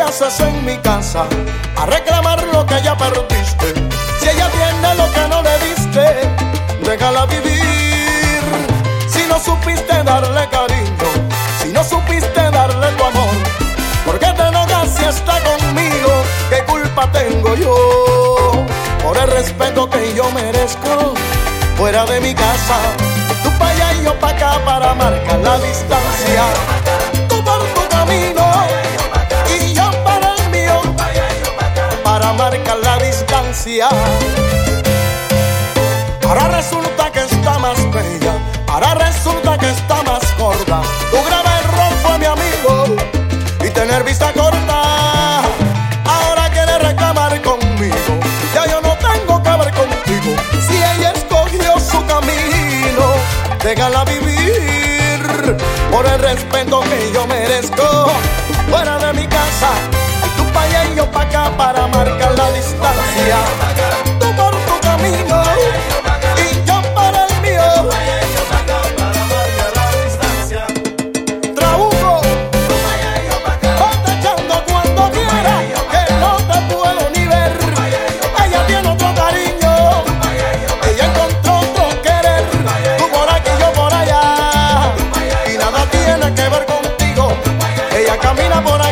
haces en mi casa a reclamar lo que ya perdiste? Si ella tiene lo que no le diste, déjala vivir. Si no supiste darle cariño, si no supiste darle tu amor, ¿por qué te enojas si está conmigo? ¿Qué culpa tengo yo? Por el respeto que yo merezco fuera de mi casa, tú pa' allá y yo pa' acá para marcar la distancia. Tú por tu camino y yo para el mío, para marcar la distancia. Ahora resulta que está más bella, ahora resulta que está más gorda. Tu grave error fue mi amigo y tener vista corta. Ahora quiere reclamar conmigo, ya yo no tengo que ver contigo. Si ella escogió su camino, déjala vivir. Por el respeto que yo merezco fuera de mi casa, y tú pa' allá y yo pa' acá para marcar la distancia. Tú por tu camino y yo para el mío, para marcar la distancia. Trabuco, ponte echando cuando quiera, que no te puedo ni ver. Ella tiene otro cariño, ella encontró otro querer. Tú por aquí, yo por allá, y nada tiene que ver contigo. Ella camina por ahí